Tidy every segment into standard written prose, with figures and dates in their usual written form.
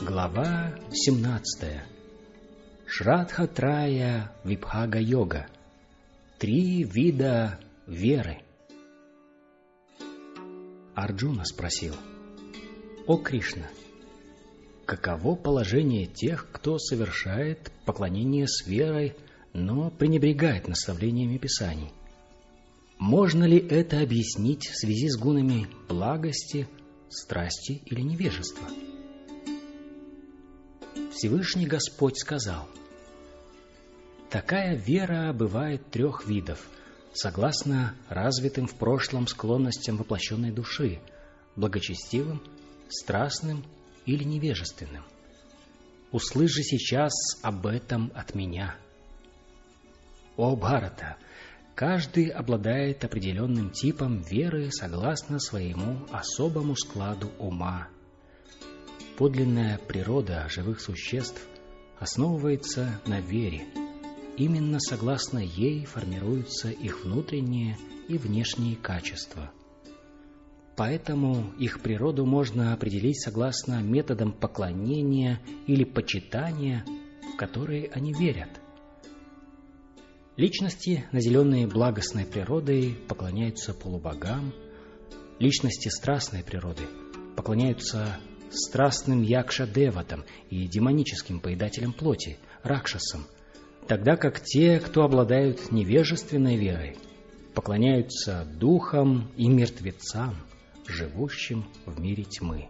Глава 17. Шрадха-трая Вибхага-йога. 3 вида веры. Арджуна спросил: «О Кришна, каково положение тех, кто совершает поклонение с верой, но пренебрегает наставлениями Писаний? Можно ли это объяснить в связи с гунами благости, страсти или невежества?» Всевышний Господь сказал: «Такая вера бывает 3 видов, согласно развитым в прошлом склонностям воплощенной души, благочестивым, страстным или невежественным. Услышь же сейчас об этом от меня. О Бхарата, каждый обладает определенным типом веры согласно своему особому складу ума. Подлинная природа живых существ основывается на вере. Именно согласно ей формируются их внутренние и внешние качества. Поэтому их природу можно определить согласно методам поклонения или почитания, в которые они верят. Личности, наделенные благостной природой, поклоняются полубогам. Личности страстной природы поклоняются страстным якша-деватам и демоническим поедателям плоти, ракшасам, тогда как те, кто обладают невежественной верой, поклоняются духам и мертвецам, живущим в мире тьмы.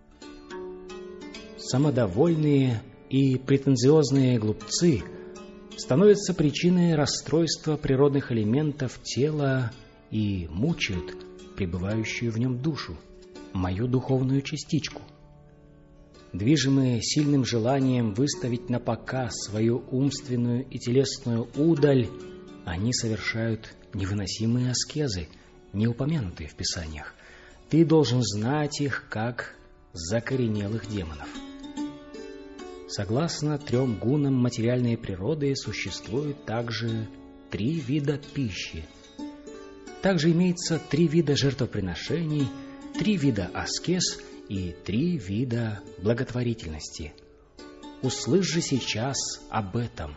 Самодовольные и претенциозные глупцы становятся причиной расстройства природных элементов тела и мучают пребывающую в нем душу, мою духовную частичку. Движимые сильным желанием выставить на показ свою умственную и телесную удаль, они совершают невыносимые аскезы, не упомянутые в Писаниях. Ты должен знать их как закоренелых демонов. Согласно 3 гунам материальной природы существует также 3 вида пищи. Также имеется 3 вида жертвоприношений, 3 вида аскез и 3 вида благотворительности. Услышь же сейчас об этом.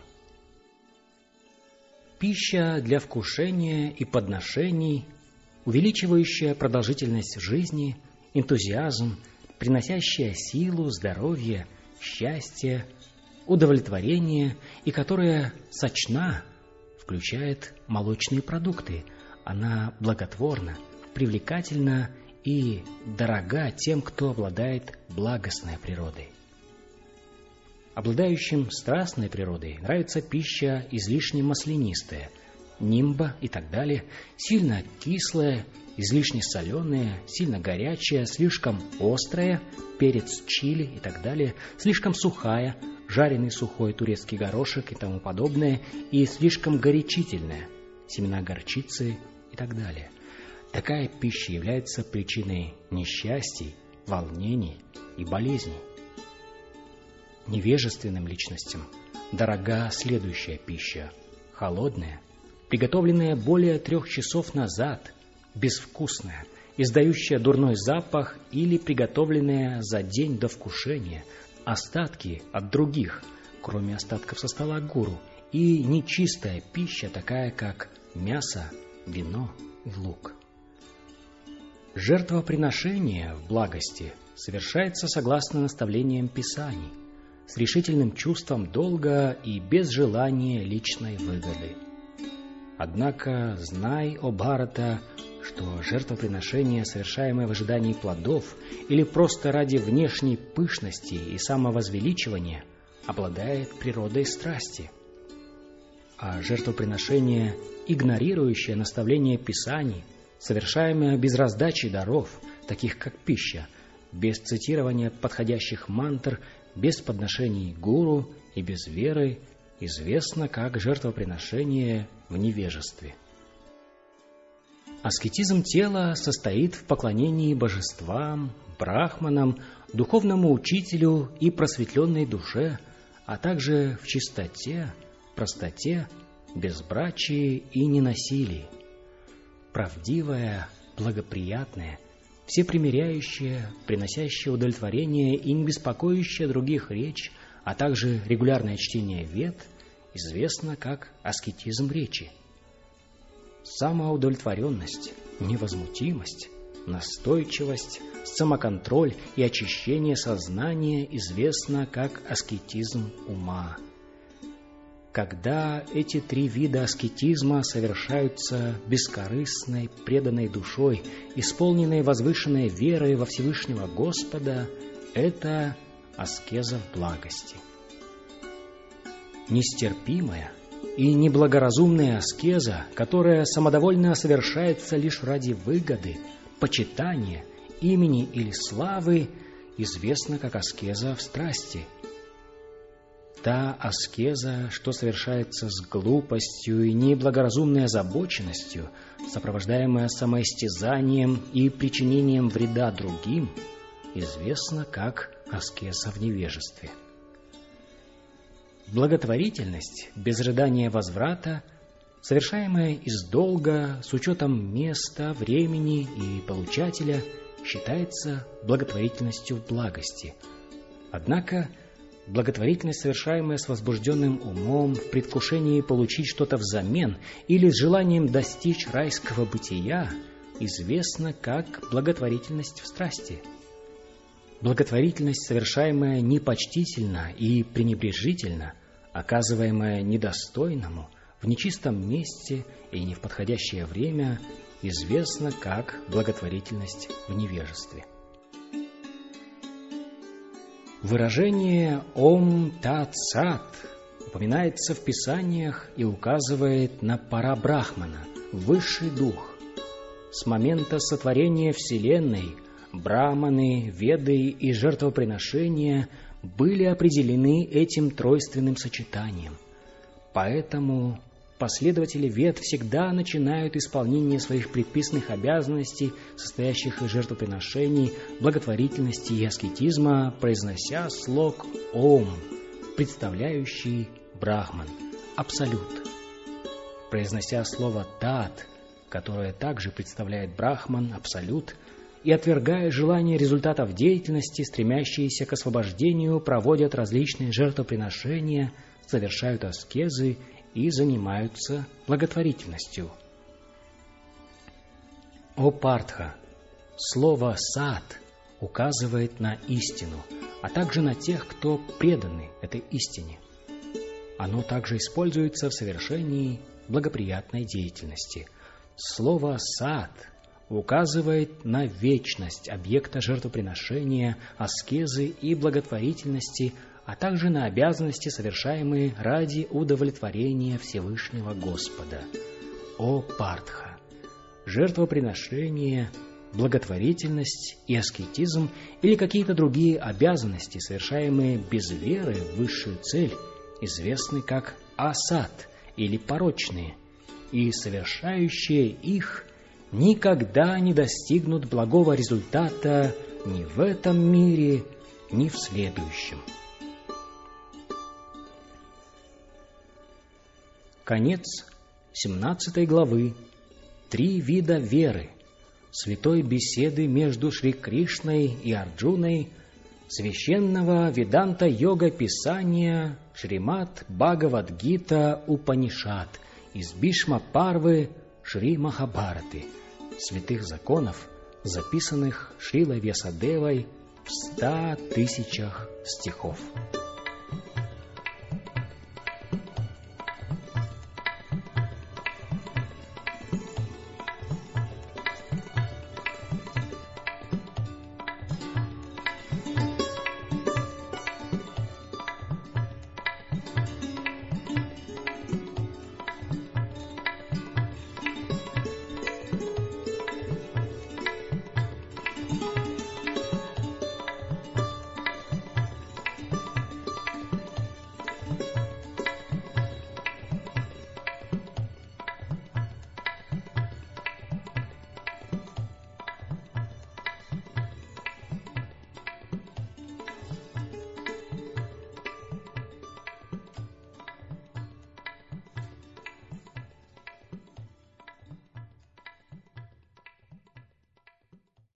Пища для вкушения и подношений, увеличивающая продолжительность жизни, энтузиазм, приносящая силу, здоровье, счастье, удовлетворение и которая сочна, включает молочные продукты. Она благотворна, привлекательна и дорога тем, кто обладает благостной природой. Обладающим страстной природой нравится пища излишне маслянистая, нимба и так далее, сильно кислая, излишне соленая, сильно горячая, слишком острая, перец чили и так далее, слишком сухая, жареный сухой турецкий горошек и тому подобное, и слишком горячительная, семена горчицы и так далее. Такая пища является причиной несчастий, волнений и болезней. Невежественным личностям дорога следующая пища: холодная, приготовленная более 3 часов назад, безвкусная, издающая дурной запах или приготовленная за день до вкушения, остатки от других, кроме остатков со стола гуру, и нечистая пища, такая как мясо, вино и лук. Жертвоприношение в благости совершается согласно наставлениям Писаний, с решительным чувством долга и без желания личной выгоды. Однако знай, о Бхарата, что жертвоприношение, совершаемое в ожидании плодов или просто ради внешней пышности и самовозвеличивания, обладает природой страсти. А жертвоприношение, игнорирующее наставления Писаний, совершаемое без раздачи даров, таких как пища, без цитирования подходящих мантр, без подношений гуру и без веры, известно как жертвоприношение в невежестве. Аскетизм тела состоит в поклонении божествам, брахманам, духовному учителю и просветленной душе, а также в чистоте, простоте, безбрачии и ненасилии. Правдивая, благоприятная, всепримиряющая, приносящая удовлетворение и не беспокоящая других речь, а также регулярное чтение вед, известно как аскетизм речи. Самоудовлетворенность, невозмутимость, настойчивость, самоконтроль и очищение сознания известно как аскетизм ума. Когда эти три вида аскетизма совершаются бескорыстной, преданной душой, исполненной возвышенной верой во Всевышнего Господа, это аскеза в благости. Нестерпимая и неблагоразумная аскеза, которая самодовольно совершается лишь ради выгоды, почитания, имени или славы, известна как аскеза в страсти. Та аскеза, что совершается с глупостью и неблагоразумной озабоченностью, сопровождаемая самоистязанием и причинением вреда другим, известна как аскеза в невежестве. Благотворительность без ожидания возврата, совершаемая из долга с учетом места, времени и получателя, считается благотворительностью в благости. Однако благотворительность, совершаемая с возбужденным умом, в предвкушении получить что-то взамен или с желанием достичь райского бытия, известна как благотворительность в страсти. Благотворительность, совершаемая непочтительно и пренебрежительно, оказываемая недостойному, в нечистом месте и не в подходящее время, известна как благотворительность в невежестве. Выражение «Ом Тат Сат» упоминается в Писаниях и указывает на Парабрахмана, высший дух. С момента сотворения Вселенной Брахманы, Веды и жертвоприношения были определены этим тройственным сочетанием. Поэтому последователи Вед всегда начинают исполнение своих предписанных обязанностей, состоящих из жертвоприношений, благотворительности и аскетизма, произнося слог «Ом», представляющий Брахман, Абсолют. Произнося слово «Тат», которое также представляет Брахман, Абсолют, и отвергая желание результатов деятельности, стремящиеся к освобождению, проводят различные жертвоприношения, совершают аскезы и занимаются благотворительностью. О Партха! Слово «сат» указывает на истину, а также на тех, кто преданы этой истине. Оно также используется в совершении благоприятной деятельности. Слово «сат» указывает на вечность объекта жертвоприношения, аскезы и благотворительности, а также на обязанности, совершаемые ради удовлетворения Всевышнего Господа. О Партха! Жертвоприношение, благотворительность и аскетизм или какие-то другие обязанности, совершаемые без веры в высшую цель, известны как асат или порочные, и совершающие их никогда не достигнут благого результата ни в этом мире, ни в следующем. Конец 17 главы. 3 вида веры. Святой беседы между Шри Кришной и Арджуной, священного Веданта-йога писания Шримад Бхагавад-гита Упанишад из Бишма-парвы Шри Махабхараты, святых законов, записанных Шрилой Вьясадевой в 100 000 стихов.